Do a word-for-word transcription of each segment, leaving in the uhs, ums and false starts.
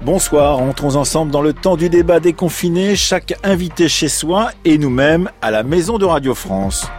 Bonsoir, entrons ensemble dans le temps du débat déconfiné, chaque invité chez soi et nous-mêmes à la maison de Radio France.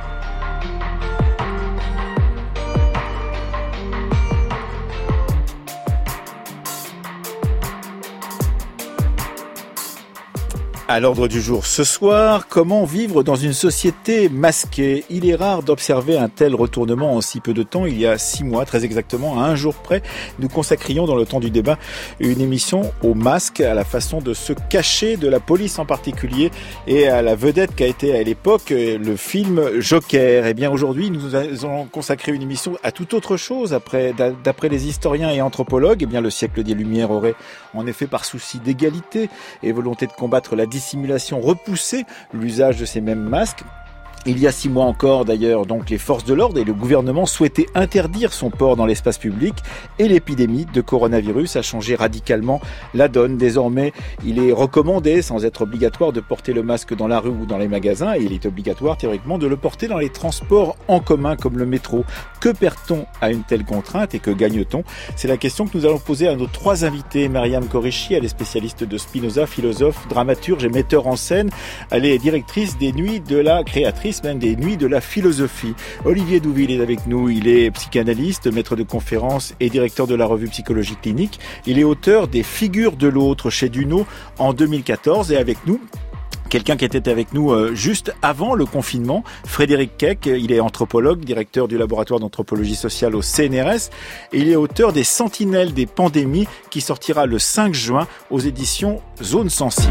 À l'ordre du jour ce soir, comment vivre dans une société masquée? Il est rare d'observer un tel retournement en si peu de temps. Il y a six mois, très exactement, à un jour près, nous consacrions dans le temps du débat une émission au masque, à la façon de se cacher de la police en particulier et à la vedette qu'a été à l'époque le film Joker. Et bien aujourd'hui, nous allons consacrer une émission à toute autre chose. Après, d'après les historiens et anthropologues, eh bien le siècle des Lumières aurait en effet par souci d'égalité et volonté de combattre la dissimulation repoussée l'usage de ces mêmes masques. Il y a six mois encore, d'ailleurs, donc les forces de l'ordre et le gouvernement souhaitaient interdire son port dans l'espace public et l'épidémie de coronavirus a changé radicalement la donne. Désormais, il est recommandé, sans être obligatoire, de porter le masque dans la rue ou dans les magasins et il est obligatoire, théoriquement, de le porter dans les transports en commun comme le métro. Que perd-on à une telle contrainte et que gagne-t-on? C'est la question que nous allons poser à nos trois invités. Myriam Koreshi, elle est spécialiste de Spinoza, philosophe, dramaturge et metteur en scène. Elle est directrice des Nuits de la créatrice, même des Nuits de la philosophie. Olivier Douville est avec nous, il est psychanalyste, maître de conférences et directeur de la revue Psychologie Clinique. Il est auteur des Figures de l'autre chez Duno en deux mille quatorze et avec nous, quelqu'un qui était avec nous euh, juste avant le confinement, Frédéric Keck, il est anthropologue, directeur du laboratoire d'anthropologie sociale au C N R S et il est auteur des Sentinelles des pandémies qui sortira le cinq juin aux éditions Zone Sensible.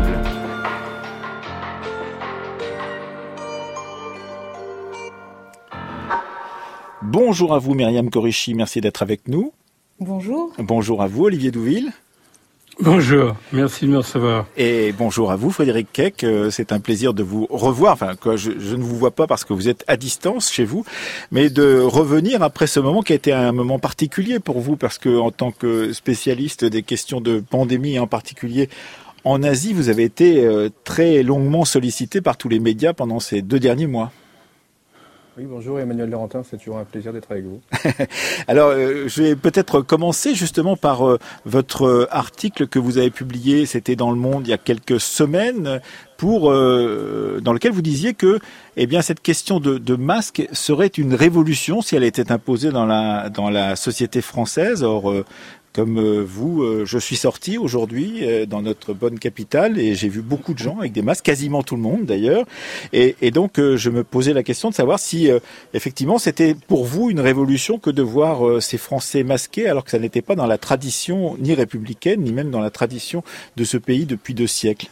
Bonjour à vous Myriam Koreshi, merci d'être avec nous. Bonjour. Bonjour à vous Olivier Douville. Bonjour, merci de me recevoir. Et bonjour à vous Frédéric Keck, c'est un plaisir de vous revoir, enfin quoi, je, je ne vous vois pas parce que vous êtes à distance chez vous, mais de revenir après ce moment qui a été un moment particulier pour vous, parce que en tant que spécialiste des questions de pandémie, en particulier en Asie, vous avez été très longuement sollicité par tous les médias pendant ces deux derniers mois. Oui, bonjour Emmanuel Laurentin, c'est toujours un plaisir d'être avec vous. Alors, euh, je vais peut-être commencer justement par euh, votre article que vous avez publié, c'était dans Le Monde il y a quelques semaines, pour euh, dans lequel vous disiez que, eh bien, cette question de, de masque serait une révolution si elle était imposée dans la dans la société française. Or, euh, comme vous, je suis sorti aujourd'hui dans notre bonne capitale et j'ai vu beaucoup de gens avec des masques, quasiment tout le monde d'ailleurs. Et, et donc, je me posais la question de savoir si, effectivement, c'était pour vous une révolution que de voir ces Français masqués alors que ça n'était pas dans la tradition ni républicaine, ni même dans la tradition de ce pays depuis deux siècles.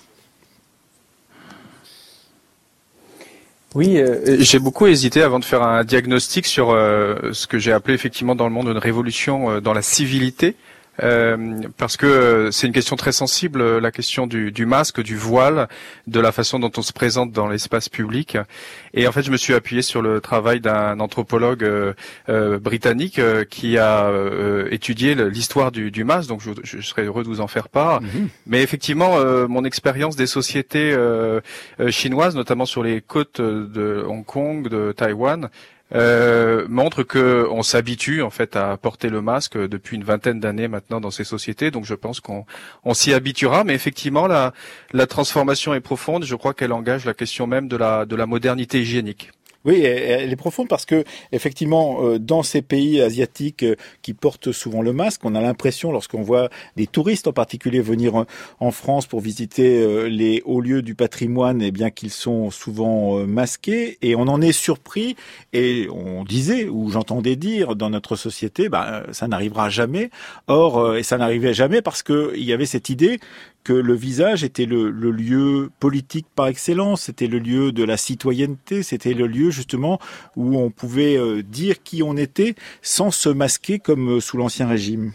Oui, euh, j'ai beaucoup hésité avant de faire un diagnostic sur euh, ce que j'ai appelé effectivement dans Le Monde une révolution euh, dans la civilité. Euh, parce que c'est une question très sensible, la question du, du masque, du voile, de la façon dont on se présente dans l'espace public. Et en fait, je me suis appuyé sur le travail d'un anthropologue euh, euh, britannique euh, qui a euh, étudié l'histoire du, du masque. Donc, je, je serais heureux de vous en faire part. Mmh. Mais effectivement, euh, mon expérience des sociétés euh, euh, chinoises, notamment sur les côtes de Hong Kong, de Taïwan, Euh, montre que on s'habitue en fait à porter le masque depuis une vingtaine d'années maintenant dans ces sociétés, donc je pense qu'on on s'y habituera, mais effectivement la la transformation est profonde. Je crois qu'elle engage la question même de la de la modernité hygiénique. Oui, elle est profonde parce que effectivement, dans ces pays asiatiques qui portent souvent le masque, on a l'impression, lorsqu'on voit des touristes en particulier venir en France pour visiter les hauts lieux du patrimoine, eh bien qu'ils sont souvent masqués, et on en est surpris. Et on disait, ou j'entendais dire dans notre société, bah ça n'arrivera jamais. Or, et ça n'arrivait jamais parce que il y avait cette idée que le visage était le, le lieu politique par excellence, c'était le lieu de la citoyenneté, c'était le lieu justement où on pouvait euh, dire qui on était sans se masquer comme sous l'Ancien Régime.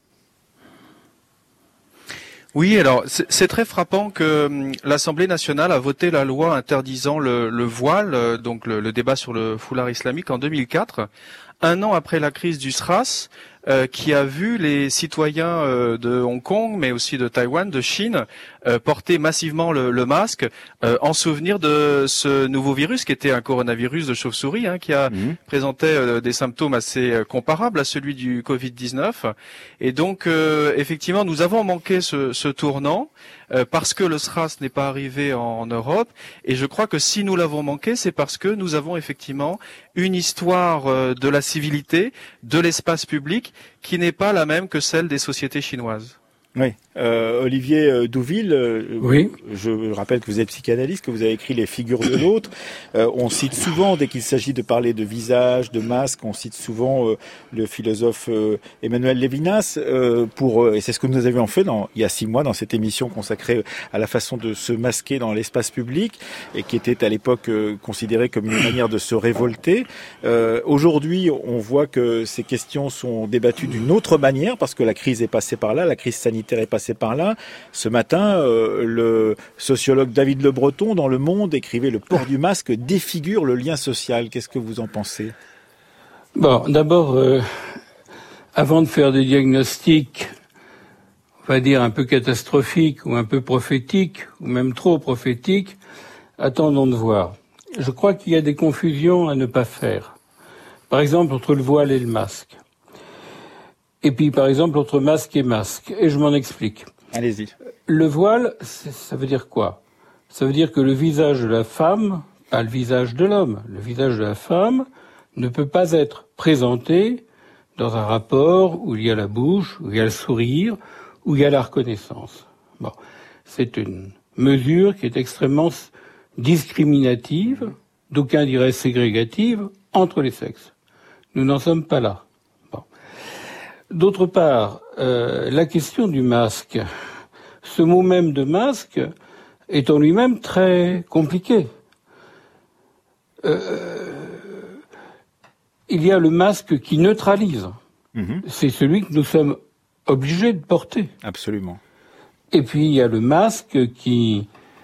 Oui, alors c'est très frappant que l'Assemblée nationale a voté la loi interdisant le, le voile, donc le, le débat sur le foulard islamique en deux mille quatre, un an après la crise du SRAS, euh, qui a vu les citoyens euh, de Hong Kong, mais aussi de Taïwan, de Chine, euh, porter massivement le, le masque euh, en souvenir de ce nouveau virus qui était un coronavirus de chauve-souris, hein, qui a mmh. présenté euh, des symptômes assez euh, comparables à celui du covid dix-neuf. Et donc, euh, effectivement, nous avons manqué ce, ce tournant euh, parce que le SRAS n'est pas arrivé en, en Europe. Et je crois que si nous l'avons manqué, c'est parce que nous avons effectivement une histoire euh, de la civilité, de l'espace public, qui n'est pas la même que celle des sociétés chinoises. Oui. Euh, Olivier Douville, euh, oui. je rappelle que vous êtes psychanalyste, que vous avez écrit Les figures de l'autre. Euh, on cite souvent, dès qu'il s'agit de parler de visage, de masque, on cite souvent euh, le philosophe euh, Emmanuel Levinas, euh, pour, euh, et c'est ce que nous avions fait dans, il y a six mois dans cette émission consacrée à la façon de se masquer dans l'espace public, et qui était à l'époque euh, considérée comme une manière de se révolter. Euh, aujourd'hui, on voit que ces questions sont débattues d'une autre manière, parce que la crise est passée par là, la crise sanitaire est passée par là. Ce matin, euh, le sociologue David Le Breton, dans Le Monde, écrivait « Le port du masque défigure le lien social ». Qu'est-ce que vous en pensez ? Bon, d'abord, euh, avant de faire des diagnostics, on va dire un peu catastrophiques ou un peu prophétiques, ou même trop prophétiques, attendons de voir. Je crois qu'il y a des confusions à ne pas faire. Par exemple, entre le voile et le masque. Et puis, par exemple, entre masque et masque. Et je m'en explique. Allez-y. Le voile, ça veut dire quoi ? Ça veut dire que le visage de la femme, pas le visage de l'homme, le visage de la femme ne peut pas être présenté dans un rapport où il y a la bouche, où il y a le sourire, où il y a la reconnaissance. Bon, c'est une mesure qui est extrêmement discriminative, d'aucuns diraient ségrégative, entre les sexes. Nous n'en sommes pas là. D'autre part, euh, la question du masque, ce mot même de masque est en lui-même très compliqué. Euh, il y a le masque qui neutralise. Mmh. C'est celui que nous sommes obligés de porter. Absolument. Et puis il y a le masque qui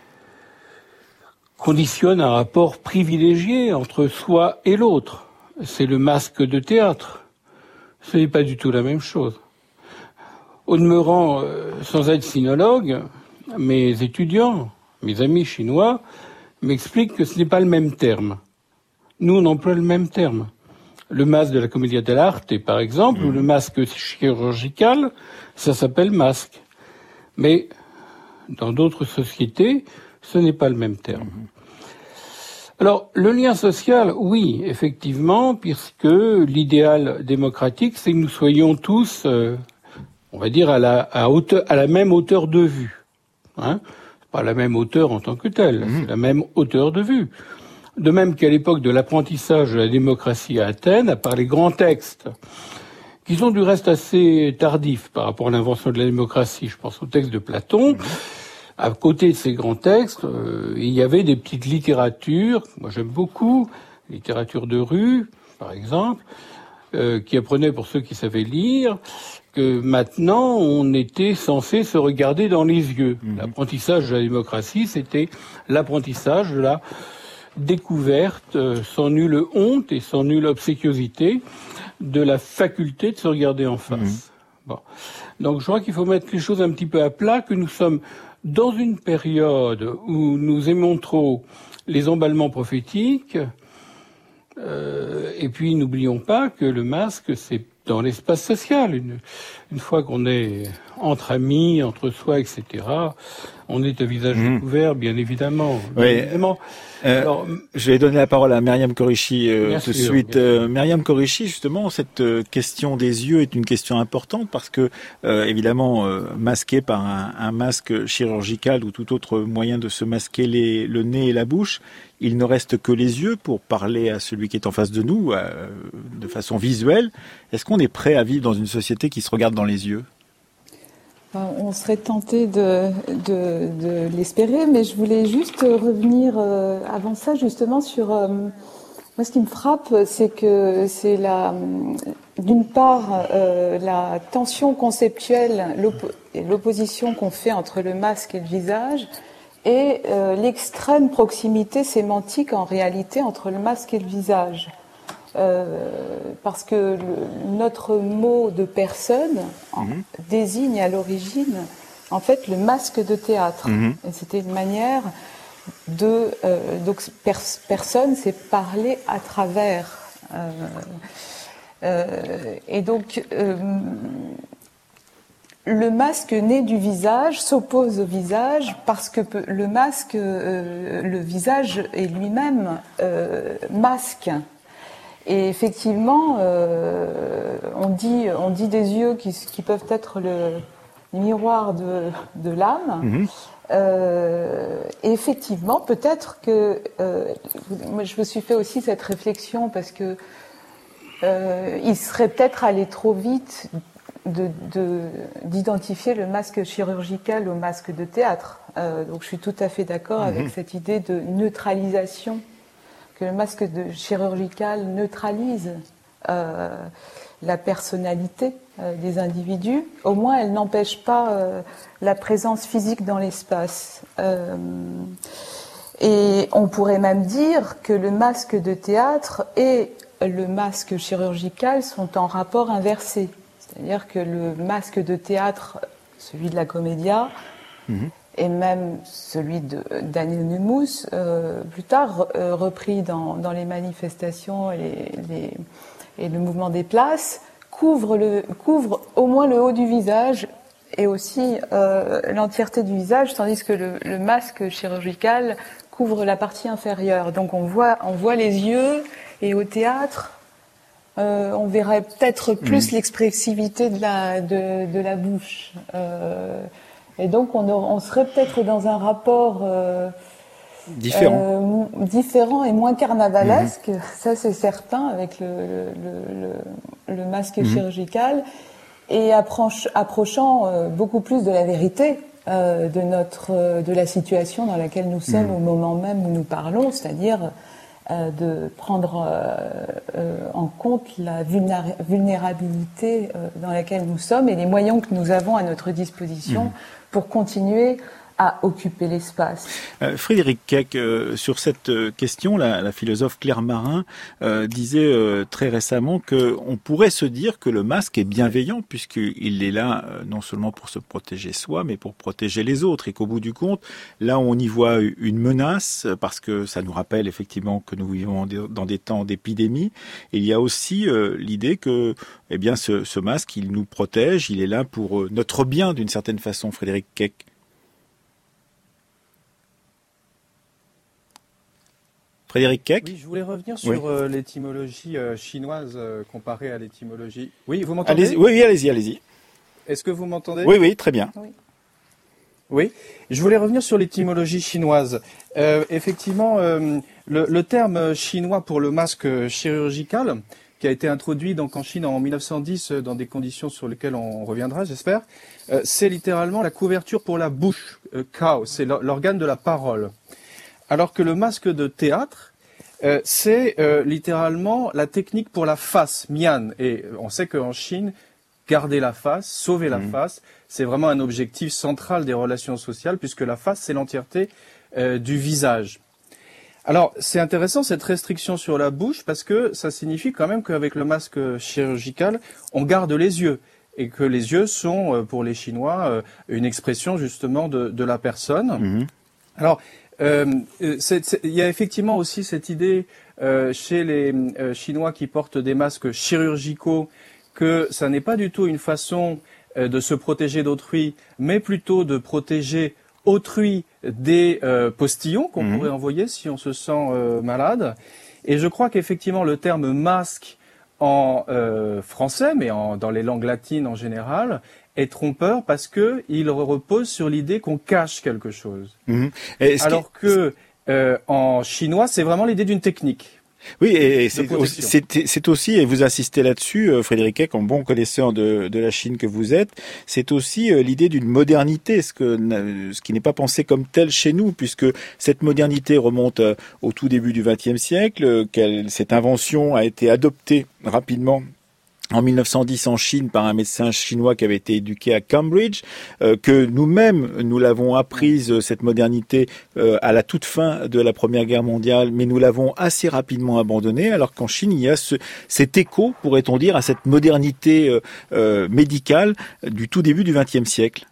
conditionne un rapport privilégié entre soi et l'autre. C'est le masque de théâtre. Ce n'est pas du tout la même chose. Au demeurant, euh, sans être sinologue, mes étudiants, mes amis chinois, m'expliquent que ce n'est pas le même terme. Nous, on emploie le même terme. Le masque de la Commedia dell'arte, par exemple, mmh. ou le masque chirurgical, ça s'appelle masque. Mais dans d'autres sociétés, ce n'est pas le même terme. Mmh. Alors, le lien social, oui, effectivement, puisque l'idéal démocratique, c'est que nous soyons tous, euh, on va dire, à la, à, hauteur, à la même hauteur de vue. Hein, pas la même hauteur en tant que telle, mmh. c'est la même hauteur de vue. De même qu'à l'époque de l'apprentissage de la démocratie à Athènes, à part les grands textes, qui sont du reste assez tardifs par rapport à l'invention de la démocratie, je pense au texte de Platon, mmh. à côté de ces grands textes, euh, il y avait des petites littératures, moi j'aime beaucoup, littérature de rue, par exemple, euh, qui apprenait pour ceux qui savaient lire, que maintenant on était censé se regarder dans les yeux. Mmh. L'apprentissage de la démocratie, c'était l'apprentissage de la découverte, euh, sans nulle honte et sans nulle obséquiosité, de la faculté de se regarder en face. Mmh. Bon. Donc je crois qu'il faut mettre les choses un petit peu à plat, que nous sommes dans une période où nous aimons trop les emballements prophétiques, euh, et puis n'oublions pas que le masque, c'est dans l'espace social. Une, une fois qu'on est entre amis, entre soi, et cetera, on est à visage mmh. découvert, bien évidemment. Bien oui. évidemment. Euh, Alors, je vais donner la parole à Myriam Koreichi euh, tout de sûr, suite. Euh, Myriam Koreichi, justement, cette euh, question des yeux est une question importante parce que, euh, évidemment, euh, masqué par un, un masque chirurgical ou tout autre moyen de se masquer les, le nez et la bouche, il ne reste que les yeux pour parler à celui qui est en face de nous euh, de façon visuelle. Est-ce qu'on est prêt à vivre dans une société qui se regarde dans les yeux ? On serait tenté de, de, de l'espérer, mais je voulais juste revenir euh, avant ça justement sur... Euh, moi, ce qui me frappe, c'est que c'est la, d'une part euh, la tension conceptuelle, l'oppo- l'opposition qu'on fait entre le masque et le visage, et euh, l'extrême proximité sémantique en réalité entre le masque et le visage. euh, parce que le, notre mot de personne mmh. désigne à l'origine, en fait, le masque de théâtre. Mmh. Et c'était une manière de... Euh, donc, pers, personne, c'est parler à travers. Euh, euh, et donc... Euh, le masque né du visage s'oppose au visage parce que le masque, euh, le visage est lui-même euh, masque. Et effectivement, euh, on dit, on dit des yeux qui, qui peuvent être le miroir de, de l'âme. Mmh. Euh, et effectivement, peut-être que euh, moi, je me suis fait aussi cette réflexion parce que euh, il serait peut-être allé trop vite. De, de, d'identifier le masque chirurgical au masque de théâtre. Euh, donc je suis tout à fait d'accord mmh. avec cette idée de neutralisation, que le masque de chirurgical neutralise euh, la personnalité euh, des individus. Au moins, elle n'empêche pas euh, la présence physique dans l'espace. Euh, et on pourrait même dire que le masque de théâtre et le masque chirurgical sont en rapport inversé. C'est-à-dire que le masque de théâtre, celui de la Commedia, mmh. et même celui de, d'Anonymous, euh, plus tard euh, repris dans, dans les manifestations et, les, les, et le mouvement des places, couvre, le, couvre au moins le haut du visage et aussi euh, l'entièreté du visage, tandis que le, le masque chirurgical couvre la partie inférieure. Donc on voit, on voit les yeux, et au théâtre, Euh, on verrait peut-être plus mmh. l'expressivité de la, de, de la bouche. Euh, et donc, on, a, on serait peut-être dans un rapport euh, différent. Euh, différent et moins carnavalesque, mmh. ça c'est certain, avec le, le, le, le masque mmh. chirurgical, et approche, approchant euh, beaucoup plus de la vérité euh, de, notre, de la situation dans laquelle nous sommes mmh. au moment même où nous parlons, c'est-à-dire... Euh, de prendre euh, euh, en compte la vulnéra- vulnérabilité euh, dans laquelle nous sommes et les moyens que nous avons à notre disposition mmh. pour continuer à occuper l'espace. Euh, Frédéric Keck, euh, sur cette question, la, la philosophe Claire Marin euh, disait euh, très récemment qu'on pourrait se dire que le masque est bienveillant puisqu'il est là euh, non seulement pour se protéger soi, mais pour protéger les autres, et qu'au bout du compte, là on y voit une menace parce que ça nous rappelle effectivement que nous vivons dans des temps d'épidémie. Et il y a aussi euh, l'idée que eh bien, ce, ce masque, il nous protège, il est là pour euh, notre bien d'une certaine façon, Frédéric Keck. Frédéric Keck. Oui, je voulais revenir sur oui. euh, l'étymologie euh, chinoise euh, comparée à l'étymologie... Oui, vous m'entendez ? Allez-y, oui, oui, allez-y, allez-y. Est-ce que vous m'entendez ? Oui, oui, très bien. Oui. Oui, je voulais revenir sur l'étymologie chinoise. Euh, effectivement, euh, le, le terme chinois pour le masque chirurgical, qui a été introduit donc en Chine en mille neuf cent dix dans des conditions sur lesquelles on reviendra, j'espère, euh, c'est littéralement la couverture pour la bouche, euh, kao, c'est l'organe de la parole. Alors que le masque de théâtre, euh, c'est euh, littéralement la technique pour la face, mian. Et on sait qu'en Chine, garder la face, sauver la mmh. face, c'est vraiment un objectif central des relations sociales, puisque la face, c'est l'entièreté euh, du visage. Alors, c'est intéressant cette restriction sur la bouche, parce que ça signifie quand même qu'avec le masque chirurgical, on garde les yeux. Et que les yeux sont, pour les Chinois, une expression justement de, de la personne. Mmh. Alors, Euh, il y a effectivement aussi cette idée euh, chez les euh, Chinois qui portent des masques chirurgicaux que ça n'est pas du tout une façon euh, de se protéger d'autrui, mais plutôt de protéger autrui des euh, postillons qu'on mmh. pourrait envoyer si on se sent euh, malade. Et je crois qu'effectivement le terme masque en euh, français, mais en, dans les langues latines en général, est trompeur parce que il repose sur l'idée qu'on cache quelque chose. Mmh. Alors que euh, en chinois, c'est vraiment l'idée d'une technique. Oui, et c'est aussi, c'est aussi, et vous insistez là-dessus, Frédéric Keck, en bon connaisseur de, de la Chine que vous êtes, c'est aussi l'idée d'une modernité, ce, que, ce qui n'est pas pensé comme tel chez nous, puisque cette modernité remonte au tout début du vingtième siècle, qu'elle, cette invention a été adoptée rapidement en mille neuf cent dix en Chine par un médecin chinois qui avait été éduqué à Cambridge, euh, que nous-mêmes, nous l'avons apprise, cette modernité, euh, à la toute fin de la Première Guerre mondiale, mais nous l'avons assez rapidement abandonnée, alors qu'en Chine, il y a ce, cet écho, pourrait-on dire, à cette modernité euh, euh, médicale du tout début du vingtième siècle.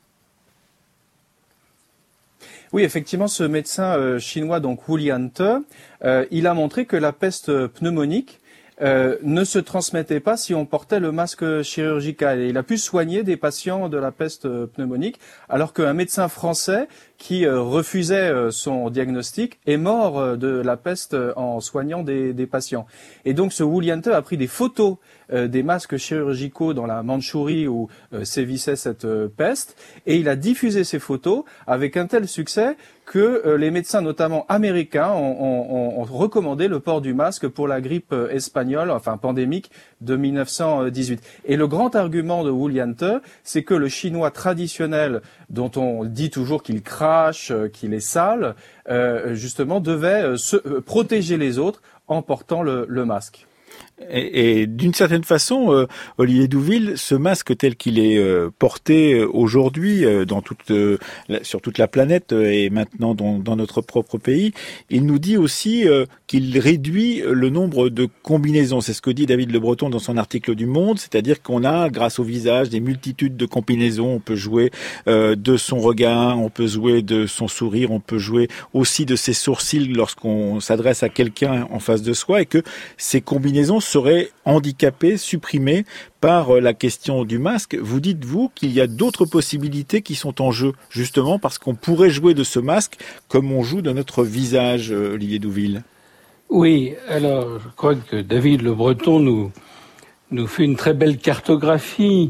Oui, effectivement, ce médecin euh, chinois, donc Wu Liante, euh, il a montré que la peste pneumonique Euh, ne se transmettait pas si on portait le masque chirurgical. Et il a pu soigner des patients de la peste pneumonique, alors qu'un médecin français qui euh, refusait euh, son diagnostic est mort euh, de la peste en soignant des, des patients. Et donc ce Wu Liante a pris des photos euh, des masques chirurgicaux dans la Mandchourie où euh, sévissait cette euh, peste, et il a diffusé ces photos avec un tel succès que euh, les médecins, notamment américains, ont, ont, ont recommandé le port du masque pour la grippe euh, espagnole, enfin pandémique, de mille neuf cent dix-huit. Et le grand argument de Wu Liante, c'est que le chinois traditionnel, dont on dit toujours qu'il crache, euh, qu'il est sale, euh, justement devait euh, se, euh, protéger les autres en portant le, le masque. Et, et d'une certaine façon, euh, Olivier Douville, ce masque tel qu'il est euh, porté aujourd'hui euh, dans toute, euh, la, sur toute la planète euh, et maintenant dans, dans notre propre pays, il nous dit aussi euh, qu'il réduit le nombre de combinaisons. C'est ce que dit David Le Breton dans son article du Monde, c'est-à-dire qu'on a, grâce au visage, des multitudes de combinaisons. On peut jouer euh, de son regard, on peut jouer de son sourire, on peut jouer aussi de ses sourcils lorsqu'on s'adresse à quelqu'un en face de soi, et que ces combinaisons seraient handicapées, supprimées par la question du masque. Vous dites, vous, qu'il y a d'autres possibilités qui sont en jeu, justement parce qu'on pourrait jouer de ce masque comme on joue de notre visage, Olivier Douville. Oui, alors je crois que David Le Breton nous, nous fait une très belle cartographie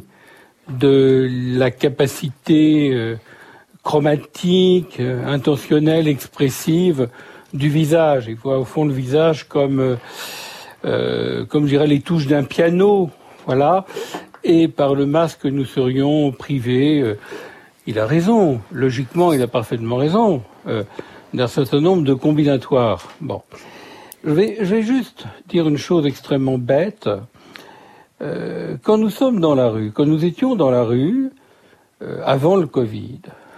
de la capacité euh, chromatique, euh, intentionnelle, expressive du visage. Il voit au fond le visage comme... Euh, Euh, comme je dirais les touches d'un piano, voilà, et par le masque nous serions privés. Euh, il a raison, logiquement il a parfaitement raison, euh, d'un certain nombre de combinatoires. Bon, je vais, je vais juste dire une chose extrêmement bête. Euh, quand nous sommes dans la rue, quand nous étions dans la rue, euh, avant le Covid,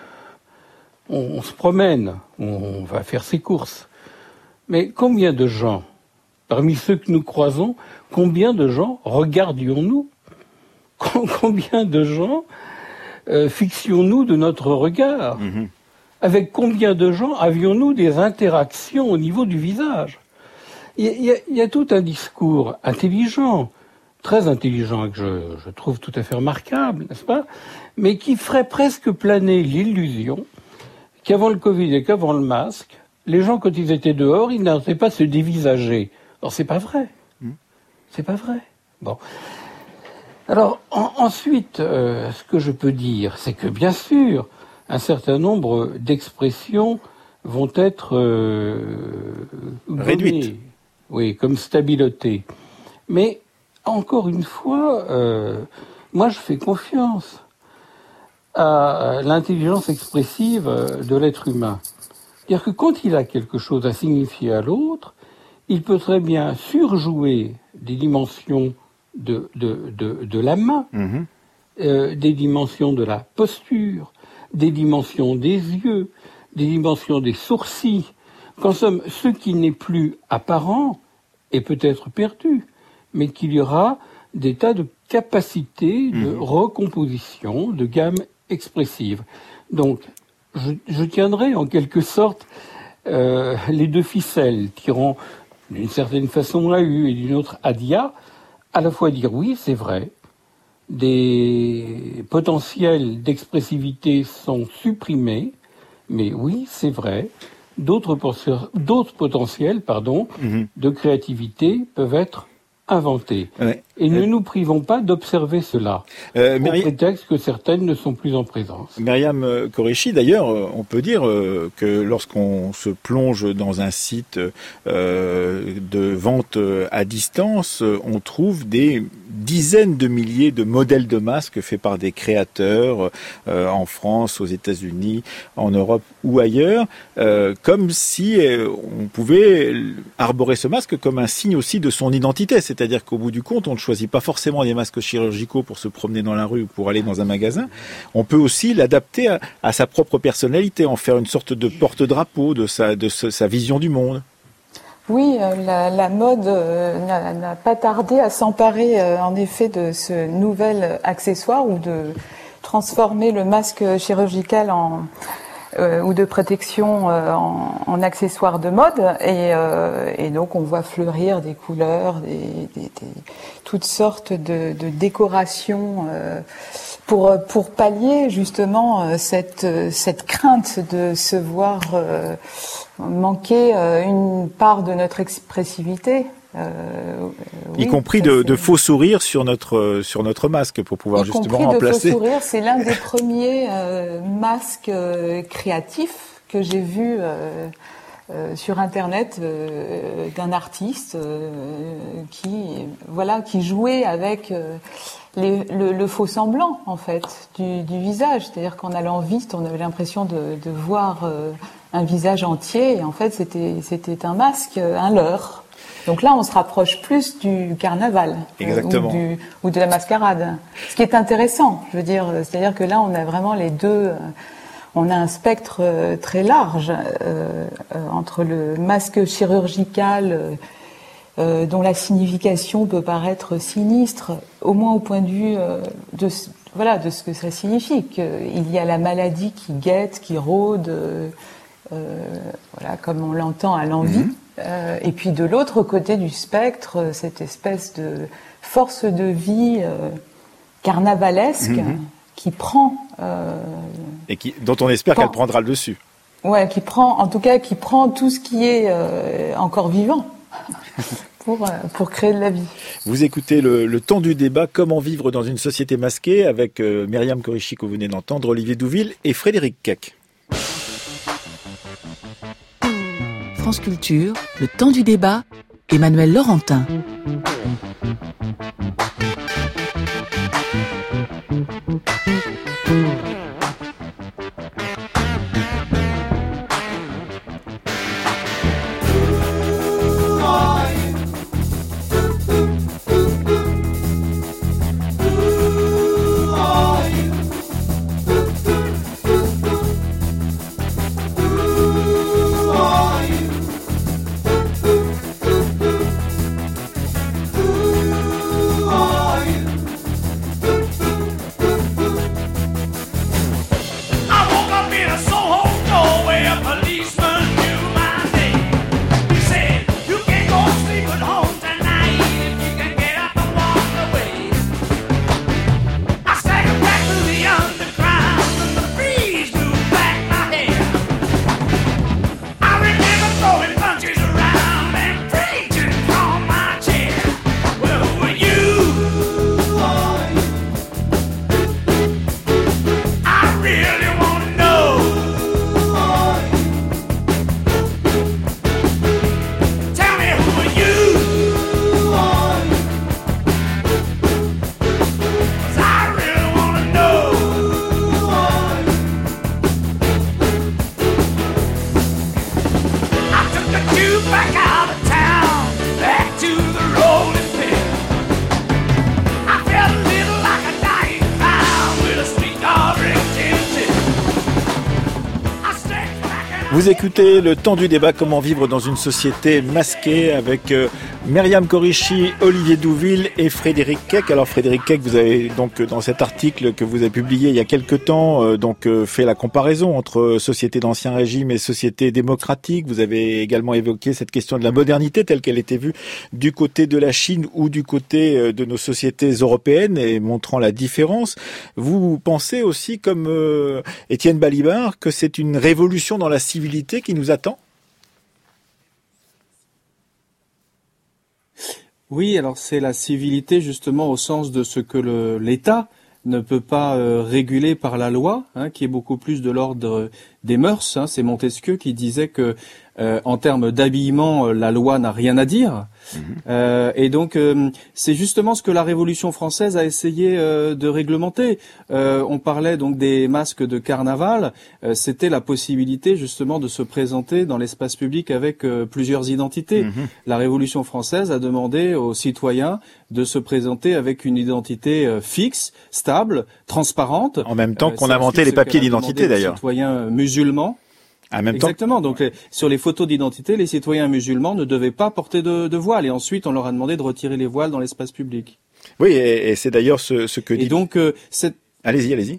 on, on se promène, on, on va faire ses courses, mais combien de gens, parmi ceux que nous croisons, combien de gens regardions-nous? Combien de gens euh, fixions-nous de notre regard? Mmh. Avec combien de gens avions-nous des interactions au niveau du visage? Il y, y, y a tout un discours intelligent, très intelligent, que je, je trouve tout à fait remarquable, n'est-ce pas? Mais qui ferait presque planer l'illusion qu'avant le Covid et qu'avant le masque, les gens, quand ils étaient dehors, ils n'arrêtaient pas de se dévisager. Alors, c'est pas vrai. Mmh. C'est pas vrai. Bon. Alors, en, ensuite, euh, ce que je peux dire, c'est que, bien sûr, un certain nombre d'expressions vont être euh, réduites. Oui, comme stabiloté. Mais, encore une fois, euh, moi, je fais confiance à l'intelligence expressive de l'être humain. C'est-à-dire que quand il a quelque chose à signifier à l'autre, il peut très bien surjouer des dimensions de, de, de, de la main, mmh. euh, des dimensions de la posture, des dimensions des yeux, des dimensions des sourcils. Qu'en somme, ce qui n'est plus apparent est peut-être perdu, mais qu'il y aura des tas de capacités de mmh. recomposition, de gamme expressive. Donc, je, je tiendrai en quelque sorte euh, les deux ficelles, tirant d'une certaine façon à U et d'une autre à Dia, à la fois dire oui, c'est vrai, des potentiels d'expressivité sont supprimés, mais oui, c'est vrai, d'autres, d'autres potentiels pardon, mmh. de créativité peuvent être inventés. Ouais. Et ne euh... nous privons pas d'observer cela, euh, au Myri... prétexte que certaines ne sont plus en présence. Myriam Koreshi, d'ailleurs, on peut dire que lorsqu'on se plonge dans un site euh, de vente à distance, on trouve des dizaines de milliers de modèles de masques faits par des créateurs euh, en France, aux États-Unis, en Europe ou ailleurs, euh, comme si euh, on pouvait arborer ce masque comme un signe aussi de son identité. C'est c'est-à-dire qu'au bout du compte, on ne choisit pas forcément des masques chirurgicaux pour se promener dans la rue ou pour aller dans un magasin. On peut aussi l'adapter à, à sa propre personnalité, en faire une sorte de porte-drapeau de sa, de sa, sa vision du monde. Oui, la, la mode euh, n'a, n'a pas tardé à s'emparer euh, en effet de ce nouvel accessoire ou de transformer le masque chirurgical en euh, ou de protection euh, en, en accessoire de mode et, euh, et donc on voit fleurir des couleurs, des, des, des, toutes sortes de, de décorations euh, pour pour pallier justement cette cette crainte de se voir euh, manquer euh, une part de notre expressivité. Euh, y oui, compris de, de faux sourires sur notre sur notre masque pour pouvoir y justement compris remplacer. De faux sourires, c'est l'un des premiers euh, masques euh, créatifs que j'ai vu euh, euh, sur Internet euh, d'un artiste euh, qui voilà qui jouait avec euh, les, le, le faux semblant en fait du, du visage, c'est-à-dire qu'en allant vite, on avait l'impression de, de voir euh, un visage entier et en fait c'était c'était un masque, un leurre. Donc là, on se rapproche plus du carnaval euh, ou, du, ou de la mascarade. Ce qui est intéressant, je veux dire, c'est-à-dire que là, on a vraiment les deux. Euh, on a un spectre euh, très large euh, euh, entre le masque chirurgical, euh, dont la signification peut paraître sinistre, au moins au point de vue euh, de voilà de ce que ça signifie. Qu'il y a la maladie qui guette, qui rôde, euh, euh, voilà, comme on l'entend à l'envi. Mmh. Euh, et puis de l'autre côté du spectre, cette espèce de force de vie euh, carnavalesque mmh. qui prend euh, et qui, dont on espère prend, qu'elle prendra le dessus. Ouais, qui prend, en tout cas, qui prend tout ce qui est euh, encore vivant pour euh, pour créer de la vie. Vous écoutez le, le temps du débat, comment vivre dans une société masquée, avec euh, Myriam Corichi que vous venez d'entendre, Olivier Douville et Frédéric Keck. France Culture, le temps du débat, Emmanuel Laurentin. Vous écoutez le temps du débat, comment vivre dans une société masquée, avec euh, Myriam Corichi, Olivier Douville et Frédéric Keck. Alors Frédéric Keck, vous avez donc dans cet article que vous avez publié il y a quelque temps euh, donc euh, fait la comparaison entre société d'ancien régime et société démocratique. Vous avez également évoqué cette question de la modernité telle qu'elle était vue du côté de la Chine ou du côté euh, de nos sociétés européennes, et montrant la différence. Vous pensez aussi, comme euh, Étienne Balibar, que c'est une révolution dans la civilisation qui nous attend? Oui, alors c'est la civilité justement au sens de ce que le, l'État ne peut pas euh, réguler par la loi, hein, qui est beaucoup plus de l'ordre des mœurs. Hein. C'est Montesquieu qui disait que Euh, en termes d'habillement, la loi n'a rien à dire. Mmh. Euh, et donc, euh, c'est justement ce que la Révolution française a essayé euh, de réglementer. Euh, on parlait donc des masques de carnaval. Euh, c'était la possibilité justement de se présenter dans l'espace public avec euh, plusieurs identités. Mmh. La Révolution française a demandé aux citoyens de se présenter avec une identité euh, fixe, stable, transparente. En même temps euh, qu'on inventait les papiers d'identité, d'ailleurs. Citoyens musulmans. En même Exactement. temps. Donc, les, sur les photos d'identité, les citoyens musulmans ne devaient pas porter de, de voile. Et ensuite, on leur a demandé de retirer les voiles dans l'espace public. Oui, et, et c'est d'ailleurs ce, ce que dit. Et donc, euh, cette... allez-y, allez-y.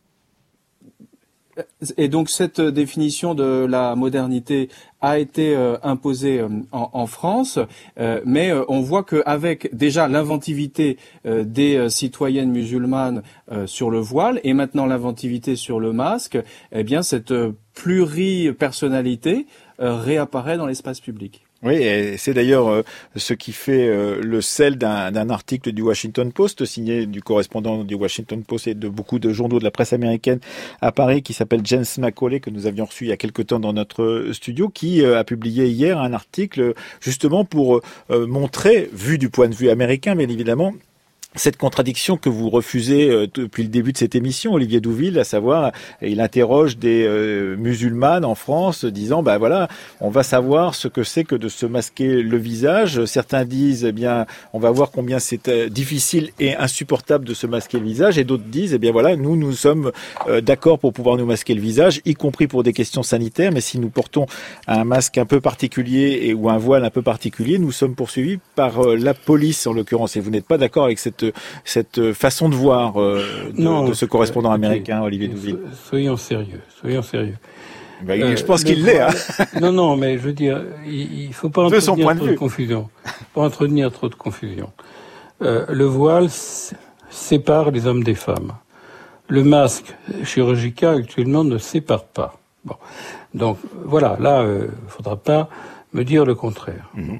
Et donc, cette définition de la modernité a été euh, imposée euh, en, en France, euh, mais euh, on voit qu'avec déjà l'inventivité euh, des euh, citoyennes musulmanes euh, sur le voile et maintenant l'inventivité sur le masque, eh bien cette euh, pluripersonnalité euh, réapparaît dans l'espace public. Oui, et c'est d'ailleurs euh, ce qui fait euh, le sel d'un, d'un article du Washington Post, signé du correspondant du Washington Post et de beaucoup de journaux de la presse américaine à Paris, qui s'appelle James Macaulay, que nous avions reçu il y a quelque temps dans notre studio, qui euh, a publié hier un article justement pour euh, montrer, vu du point de vue américain, bien évidemment, cette contradiction que vous refusez euh, depuis le début de cette émission, Olivier Douville, à savoir, il interroge des euh, musulmanes en France, disant, ben voilà, on va savoir ce que c'est que de se masquer le visage. Certains disent, eh bien, on va voir combien c'est euh, difficile et insupportable de se masquer le visage, et d'autres disent, eh bien voilà, nous, nous sommes euh, d'accord pour pouvoir nous masquer le visage, y compris pour des questions sanitaires, mais si nous portons un masque un peu particulier et ou un voile un peu particulier, nous sommes poursuivis par euh, la police, en l'occurrence, et vous n'êtes pas d'accord avec cette cette façon de voir euh, de, non, de ce correspondant euh, américain, okay. Olivier Douville. Soyons sérieux, soyons sérieux. Ben, euh, je pense qu'il l'est. Hein. Non, non, mais je veux dire, il ne faut pas entretenir trop de, de confusion. Pas entretenir trop de confusion. Euh, le voile s- sépare les hommes des femmes. Le masque chirurgical actuellement ne sépare pas. Bon, donc voilà, là, il euh, ne faudra pas me dire le contraire. Mm-hmm.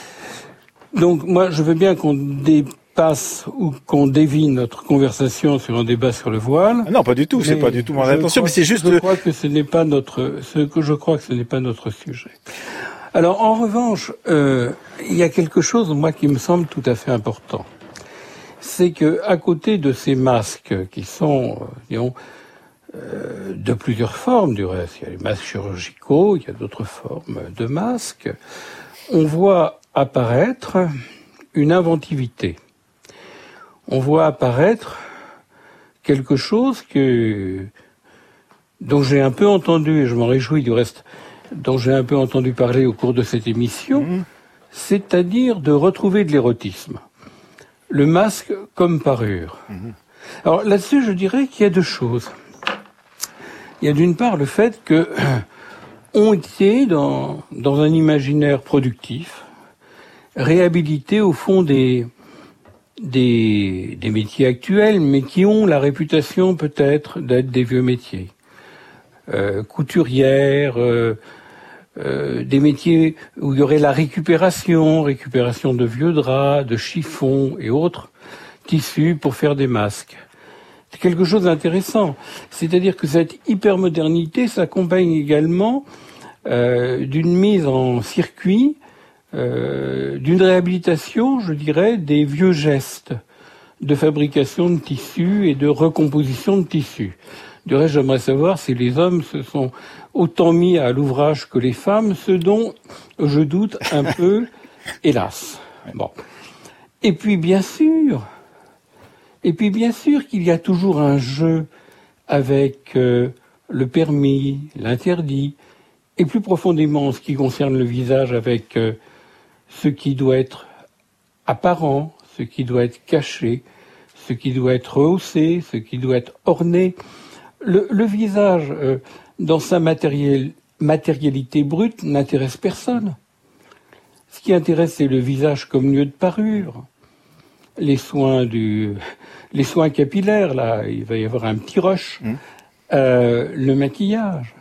Donc moi, je veux bien qu'on dé passe ou qu'on dévie notre conversation sur un débat sur le voile. Ah non, pas du tout, c'est pas du tout mon intention, mais c'est juste... Je crois que ce n'est pas notre, ce que je crois que ce n'est pas notre sujet. Alors, en revanche, euh, il y a quelque chose, moi, qui me semble tout à fait important. C'est que, à côté de ces masques qui sont, euh, disons, euh, de plusieurs formes, du reste, il y a les masques chirurgicaux, il y a d'autres formes de masques, on voit apparaître une inventivité. On voit apparaître quelque chose que, dont j'ai un peu entendu, et je m'en réjouis du reste, dont j'ai un peu entendu parler au cours de cette émission, mmh. c'est-à-dire de retrouver de l'érotisme. Le masque comme parure. Mmh. Alors là-dessus, je dirais qu'il y a deux choses. Il y a d'une part le fait que on était dans, dans un imaginaire productif, réhabilité au fond des... Des, des métiers actuels, mais qui ont la réputation peut-être d'être des vieux métiers. Euh, couturière, euh, euh, des métiers où il y aurait la récupération, récupération de vieux draps, de chiffons et autres tissus pour faire des masques. C'est quelque chose d'intéressant. C'est-à-dire que cette hypermodernité s'accompagne également euh, d'une mise en circuit, Euh, d'une réhabilitation, je dirais, des vieux gestes de fabrication de tissus et de recomposition de tissus. Du reste, j'aimerais savoir si les hommes se sont autant mis à l'ouvrage que les femmes, ce dont je doute un peu, hélas. Bon. Et puis, bien sûr, et puis bien sûr qu'il y a toujours un jeu avec euh, le permis, l'interdit, et plus profondément en ce qui concerne le visage avec euh, ce qui doit être apparent, ce qui doit être caché, ce qui doit être rehaussé, ce qui doit être orné. Le, le visage, euh, dans sa matériel, matérialité brute, n'intéresse personne. Ce qui intéresse, c'est le visage comme lieu de parure. Les soins du, les soins capillaires, là, il va y avoir un petit rush. Mmh. Euh, le maquillage.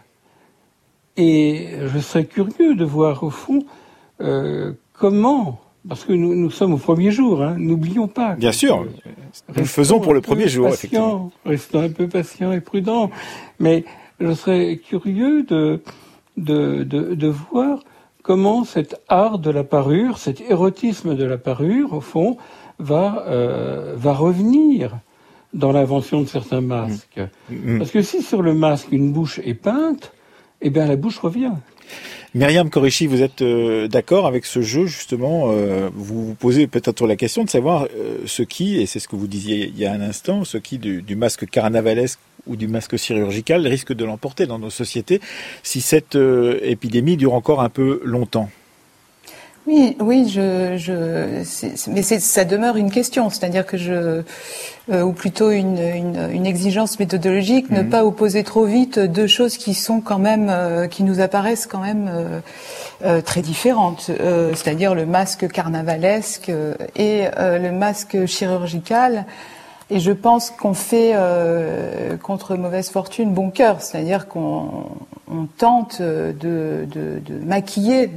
Et je serais curieux de voir, au fond, euh, comment, parce que nous, nous sommes au premier jour, hein, n'oublions pas. Bien sûr, nous le faisons pour le premier jour, patient, effectivement. Restons un peu patients et prudents. Mais je serais curieux de, de, de, de voir comment cet art de la parure, cet érotisme de la parure, au fond, va, euh, va revenir dans l'invention de certains masques. Mmh. Parce que si sur le masque, une bouche est peinte, eh bien la bouche revient. Myriam Koreshi, vous êtes euh, d'accord avec ce jeu, justement, euh, vous vous posez peut-être la question de savoir euh, ce qui, et c'est ce que vous disiez il y a un instant, ce qui du, du masque carnavalesque ou du masque chirurgical risque de l'emporter dans nos sociétés si cette euh, épidémie dure encore un peu longtemps. Oui, oui, je, je, c'est, mais c'est, ça demeure une question, c'est-à-dire que je, euh, ou plutôt une, une, une exigence méthodologique, mmh. ne pas opposer trop vite deux choses qui sont quand même, euh, qui nous apparaissent quand même euh, euh, très différentes, euh, c'est-à-dire le masque carnavalesque euh, et euh, le masque chirurgical. Et je pense qu'on fait euh, contre mauvaise fortune bon cœur, c'est-à-dire qu'on on tente de, de, de maquiller.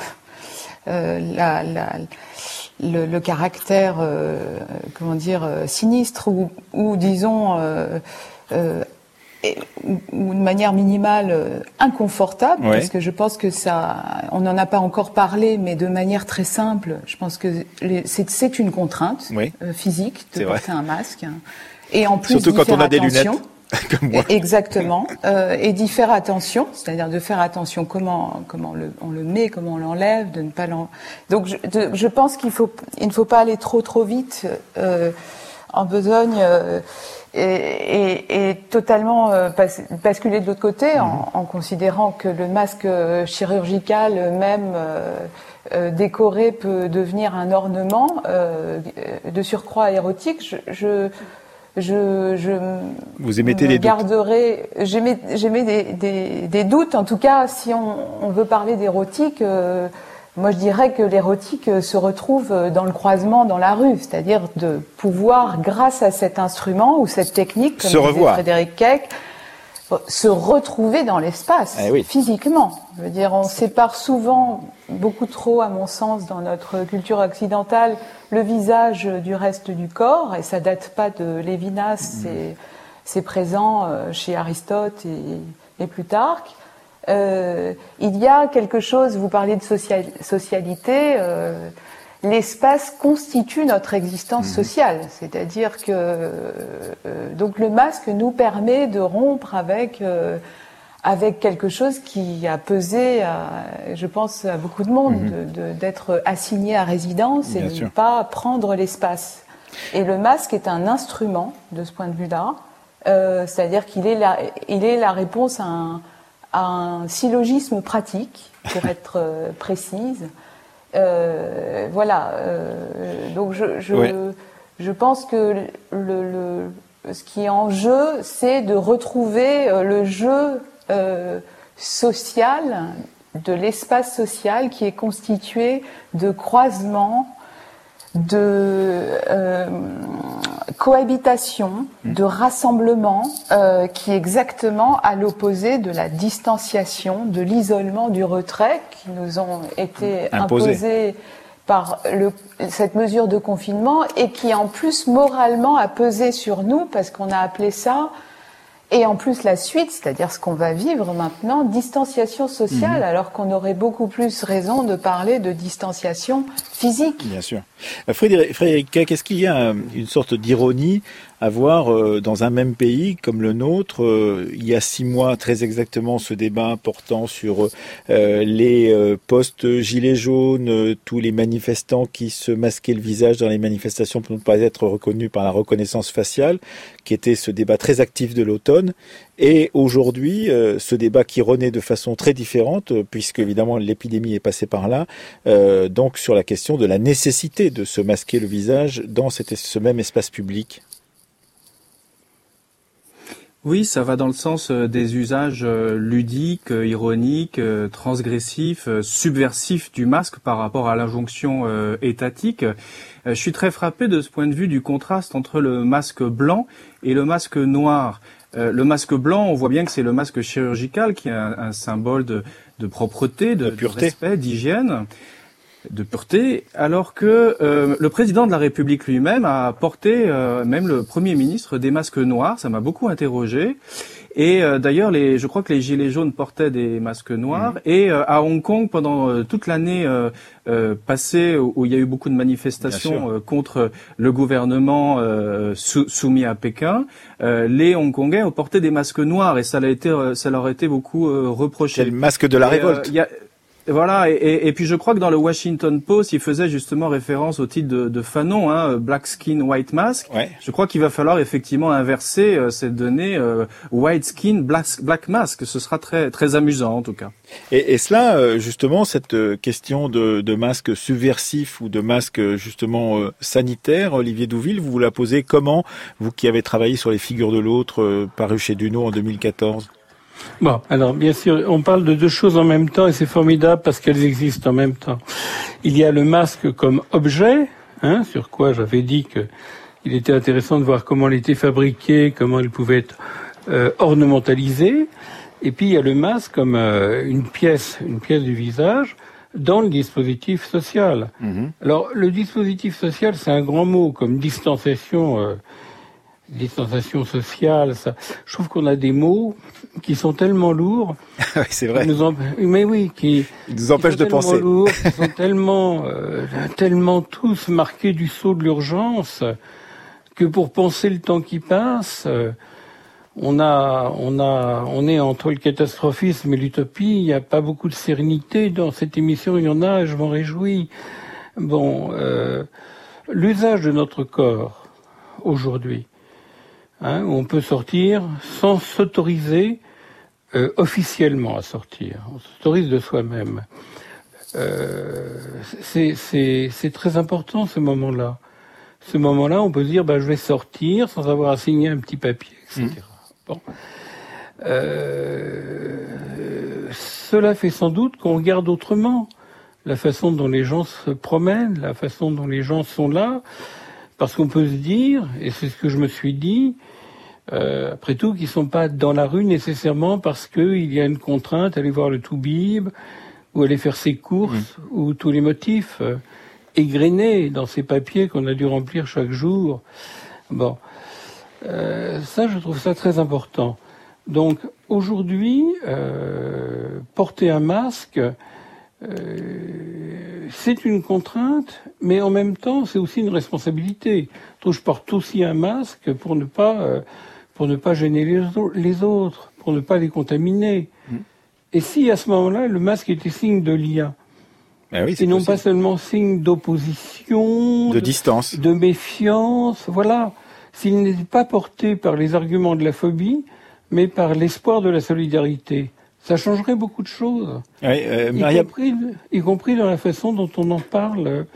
Euh, la, la, le, le caractère, euh, comment dire, euh, sinistre ou, ou disons, euh, euh, et, ou, ou de manière minimale euh, inconfortable, ouais. Parce que je pense que ça, on n'en a pas encore parlé, mais de manière très simple, je pense que les, c'est, c'est une contrainte oui. euh, physique de c'est porter vrai. Un masque. Et en plus, surtout quand on a des attention, lunettes. Comme moi. Exactement, euh, et d'y faire attention, c'est-à-dire de faire attention comment comment le, on le met, comment on l'enlève, de ne pas l'en. Donc je, de, je pense qu'il faut il ne faut pas aller trop trop vite euh, en besogne euh, et, et, et totalement euh, pas, basculer de l'autre côté mmh. en, en considérant que le masque chirurgical même euh, euh, décoré peut devenir un ornement euh, de surcroît érotique. Je, je Je, je Vous émettez des garderai, doutes. J'émets, j'émets des, des, des doutes. En tout cas, si on, on veut parler d'érotique, euh, moi je dirais que l'érotique se retrouve dans le croisement, dans la rue, c'est-à-dire de pouvoir, grâce à cet instrument ou cette technique, comme se disait revoir. Frédéric Keck, se retrouver dans l'espace, eh oui. physiquement. Je veux dire, on sépare souvent, beaucoup trop à mon sens, dans notre culture occidentale, le visage du reste du corps, et ça date pas de Lévinas, mmh. c'est, c'est présent chez Aristote et, et Plutarque. Euh, il y a quelque chose, vous parlez de social, socialité, euh, l'espace constitue notre existence mmh. sociale, c'est-à-dire que euh, donc le masque nous permet de rompre avec euh, avec quelque chose qui a pesé, à, je pense, à beaucoup de monde, mmh. de, de, d'être assigné à résidence et Bien de sûr. Ne pas prendre l'espace. Et le masque est un instrument de ce point de vue-là, euh, c'est-à-dire qu'il est la, il est la réponse à un, à un syllogisme pratique, pour être euh, précise. Euh, voilà. Euh, donc je, je, oui. je pense que le, le, ce qui est en jeu, c'est de retrouver le jeu euh, social, de l'espace social qui est constitué de croisements, de euh, cohabitation, de rassemblement, euh, qui est exactement à l'opposé de la distanciation, de l'isolement, du retrait qui nous ont été Imposé. imposés par le, cette mesure de confinement et qui en plus moralement a pesé sur nous parce qu'on a appelé ça, et en plus la suite, c'est-à-dire ce qu'on va vivre maintenant, distanciation sociale, mmh. alors qu'on aurait beaucoup plus raison de parler de distanciation physique. Bien sûr. Frédéric, Frédéric qu'est-ce qu'il y a une sorte d'ironie à voir euh, dans un même pays comme le nôtre, euh, il y a six mois très exactement ce débat portant sur euh, les euh, postes gilets jaunes, euh, tous les manifestants qui se masquaient le visage dans les manifestations pour ne pas être reconnus par la reconnaissance faciale, qui était ce débat très actif de l'automne. Et aujourd'hui, euh, ce débat qui renaît de façon très différente, euh, puisque évidemment l'épidémie est passée par là, euh, donc sur la question de la nécessité de se masquer le visage dans cet, ce même espace public. Oui, ça va dans le sens des usages ludiques, ironiques, transgressifs, subversifs du masque par rapport à l'injonction étatique. Je suis très frappé de ce point de vue du contraste entre le masque blanc et le masque noir. Le masque blanc, on voit bien que c'est le masque chirurgical qui est un, un symbole de, de propreté, de, de, de respect, d'hygiène, de pureté, alors que euh, le président de la République lui-même a porté, euh, même le Premier ministre, des masques noirs. Ça m'a beaucoup interrogé. Et euh, d'ailleurs, les, je crois que les gilets jaunes portaient des masques noirs. Mmh. Et euh, à Hong Kong, pendant euh, toute l'année euh, euh, passée, où, où il y a eu beaucoup de manifestations euh, contre le gouvernement euh, sou, soumis à Pékin, euh, les Hongkongais ont porté des masques noirs et ça, l'a été, euh, ça leur a été beaucoup euh, reproché. C'est le masque de la et, révolte. Euh, y a, Voilà, et, et, et puis je crois que dans le Washington Post, il faisait justement référence au titre de, de Fanon, hein, Black Skin, White Mask. Ouais. Je crois qu'il va falloir effectivement inverser euh, cette donnée euh, White Skin, Black, Black Mask. Ce sera très très amusant en tout cas. Et, et cela, justement, cette question de, de masque subversif ou de masque justement euh, sanitaire, Olivier Douville, vous vous la posez comment, vous qui avez travaillé sur les figures de l'autre, euh, paru chez Duno en deux mille quatorze? Bon, alors bien sûr, on parle de deux choses en même temps et c'est formidable parce qu'elles existent en même temps. Il y a le masque comme objet, hein, sur quoi j'avais dit que il était intéressant de voir comment il était fabriqué, comment il pouvait être euh, ornementalisé. Et puis il y a le masque comme euh, une pièce, une pièce du visage dans le dispositif social. Mmh. Alors le dispositif social, c'est un grand mot comme distanciation. Euh, distanciation sociale, ça. Je trouve qu'on a des mots qui sont tellement lourds. Oui, c'est vrai. Nous en... Mais oui, qui Ils nous empêchent qui sont de penser. Lourds, qui sont tellement, euh, tellement tous marqués du sceau de l'urgence que pour penser le temps qui passe, euh, on a, on a, on est entre le catastrophisme et l'utopie. Il n'y a pas beaucoup de sérénité dans cette émission. Il y en a, et je m'en réjouis. Bon, euh, l'usage de notre corps aujourd'hui. Hein, où on peut sortir sans s'autoriser euh, officiellement à sortir. On s'autorise de soi-même. Euh, c'est, c'est, c'est très important ce moment-là. Ce moment-là, on peut se dire, bah, je vais sortir sans avoir à signer un petit papier, et cetera. Mmh. Bon. Euh, cela fait sans doute qu'on regarde autrement la façon dont les gens se promènent, la façon dont les gens sont là. Parce qu'on peut se dire, et c'est ce que je me suis dit, euh, après tout, qu'ils sont pas dans la rue nécessairement parce qu'il y a une contrainte, aller voir le Toubib, ou aller faire ses courses, mmh. ou tous les motifs euh, égrenés dans ces papiers qu'on a dû remplir chaque jour. Bon, euh, ça, je trouve ça très important. Donc, aujourd'hui, euh, porter un masque... Euh, c'est une contrainte, mais en même temps, c'est aussi une responsabilité. Donc, je porte aussi un masque pour ne pas, euh, pour ne pas gêner les, les autres, pour ne pas les contaminer. Mmh. Et si à ce moment-là, le masque était signe de lien, ben oui, et non possible. Pas seulement signe d'opposition, de, de distance, de méfiance, voilà. S'il n'était pas porté par les arguments de la phobie, mais par l'espoir de la solidarité. Ça changerait beaucoup de choses, oui, euh, y, Maria... compris, y compris dans la façon dont on en parle.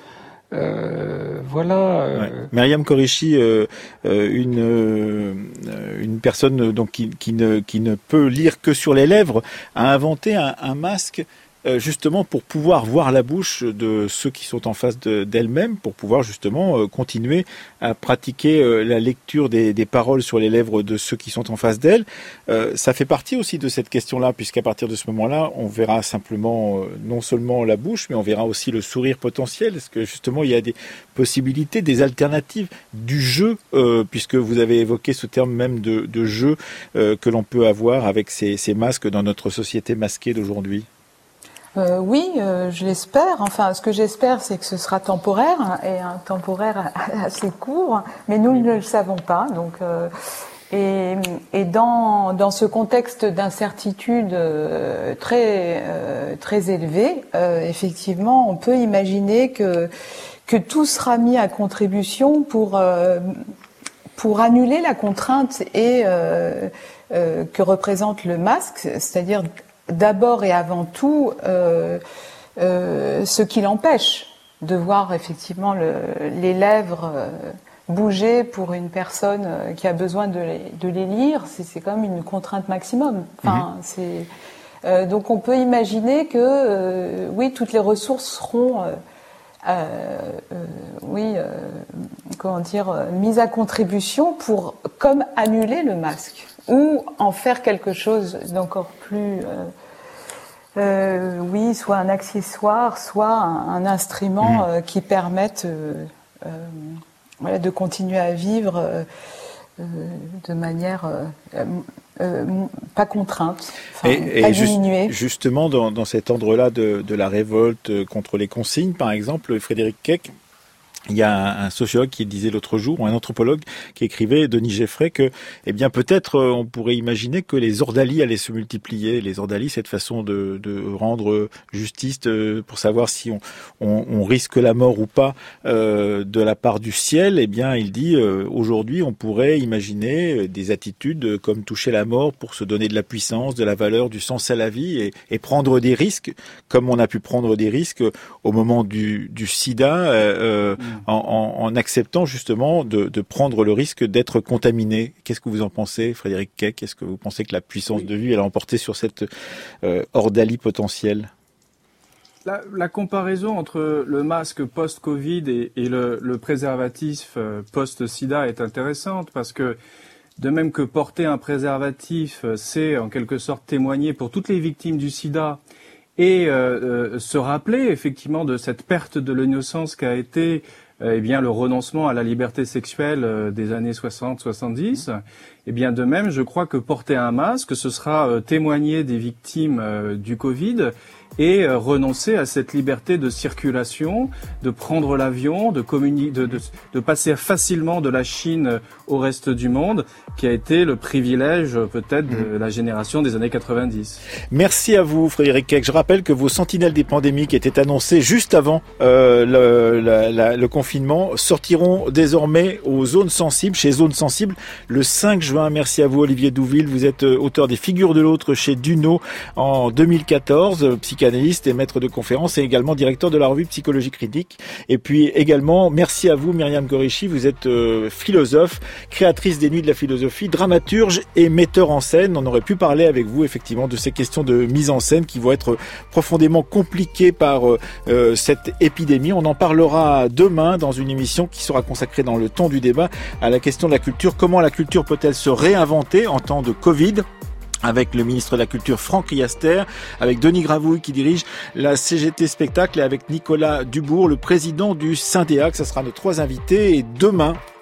Euh, voilà. Euh... Ouais. Myriam Koreshi, euh, une euh, une personne donc qui, qui ne qui ne peut lire que sur les lèvres, a inventé un, un masque. Euh, justement pour pouvoir voir la bouche de ceux qui sont en face de, d'elle-même, pour pouvoir justement euh, continuer à pratiquer euh, la lecture des, des paroles sur les lèvres de ceux qui sont en face d'elle. Euh, ça fait partie aussi de cette question-là, puisqu'à partir de ce moment-là, on verra simplement euh, non seulement la bouche, mais on verra aussi le sourire potentiel. Est-ce que justement il y a des possibilités, des alternatives du jeu, euh, puisque vous avez évoqué ce terme même de, de jeu euh, que l'on peut avoir avec ces, ces masques dans notre société masquée d'aujourd'hui? Euh, oui, euh, je l'espère. Enfin, ce que j'espère, c'est que ce sera temporaire, et un temporaire assez court, mais nous ne le savons pas. Donc, euh, et, et dans, dans ce contexte d'incertitude euh, très, euh, très élevé, euh, effectivement, on peut imaginer que, que tout sera mis à contribution pour, euh, pour annuler la contrainte et, euh, euh, que représente le masque, c'est-à-dire d'abord et avant tout, euh, euh, ce qui l'empêche de voir effectivement le, les lèvres euh, bouger pour une personne qui a besoin de les, de les lire, c'est, c'est quand même une contrainte maximum. Enfin, mmh. c'est, euh, donc on peut imaginer que, euh, oui, toutes les ressources seront, euh, euh, euh, oui, euh, comment dire, mises à contribution pour, comme annuler le masque, ou en faire quelque chose d'encore plus... Euh, Euh, oui, soit un accessoire, soit un, un instrument mmh. euh, qui permette euh, euh, voilà, de continuer à vivre euh, euh, de manière euh, euh, pas contrainte, enfin, et, pas et diminuée. Just, justement, dans, dans cet ordre-là de, de la révolte contre les consignes, par exemple, Frédéric Keck, il y a un, un sociologue qui disait l'autre jour, ou un anthropologue qui écrivait, Denis Geffray, que, eh bien, peut-être on pourrait imaginer que les ordalies allaient se multiplier. Les ordalies, cette façon de, de rendre justice pour savoir si on, on, on risque la mort ou pas euh, de la part du ciel. Eh bien, il dit, euh, aujourd'hui, on pourrait imaginer des attitudes comme toucher la mort pour se donner de la puissance, de la valeur, du sens à la vie et, et prendre des risques, comme on a pu prendre des risques au moment du, du sida. Euh, En, en, en acceptant justement de, de prendre le risque d'être contaminé. Qu'est-ce que vous en pensez, Frédéric Keck? Est-ce que vous pensez que la puissance de vie, elle a emporté sur cette euh, ordalie potentielle? La, la comparaison entre le masque post-Covid et, et le, le préservatif post-sida est intéressante parce que de même que porter un préservatif, c'est en quelque sorte témoigner pour toutes les victimes du sida et euh, euh, se rappeler effectivement de cette perte de l'innocence qu'a été euh, eh bien le renoncement à la liberté sexuelle euh, des années soixante soixante-dix. Eh bien de même, je crois que porter un masque, ce sera euh, témoigner des victimes euh, du Covid et euh, renoncer à cette liberté de circulation, de prendre l'avion, de, communi- de, de, de passer facilement de la Chine au reste du monde, qui a été le privilège peut-être de la génération des années quatre-vingt-dix. Merci à vous, Frédéric Keck. Je rappelle que vos sentinelles des pandémies étaient annoncées juste avant euh, le, la, la, le confinement sortiront désormais aux zones sensibles, chez Zones Sensibles, le cinq juin. Merci à vous, Olivier Douville. Vous êtes auteur des Figures de l'autre chez Duno en deux mille quatorze, psychanalyste et maître de conférences et également directeur de la revue Psychologie Critique. Et puis également, merci à vous, Myriam Gorichi. Vous êtes euh, philosophe, créatrice des Nuits de la philosophie, dramaturge et metteur en scène. On aurait pu parler avec vous effectivement de ces questions de mise en scène qui vont être profondément compliquées par euh, cette épidémie. On en parlera demain dans une émission qui sera consacrée dans le temps du débat à la question de la culture. Comment la culture peut-elle se réinventer en temps de Covid ? Avec le ministre de la Culture Franck Riester, avec Denis Gravouille qui dirige la C G T Spectacle et avec Nicolas Dubourg, le président du Syndéac. Ça sera nos trois invités et demain,